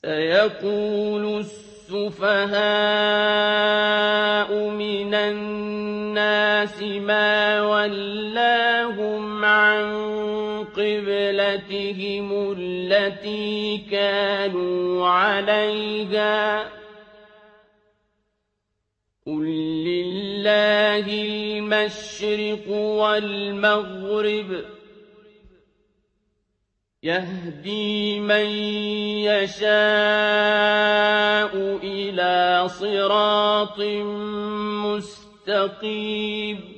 سيقول السفهاء من الناس ما ولاهم عن قبلتهم التي كانوا عليها قل لله المشرق والمغرب يهدي من يشاء إلى صراط مستقيم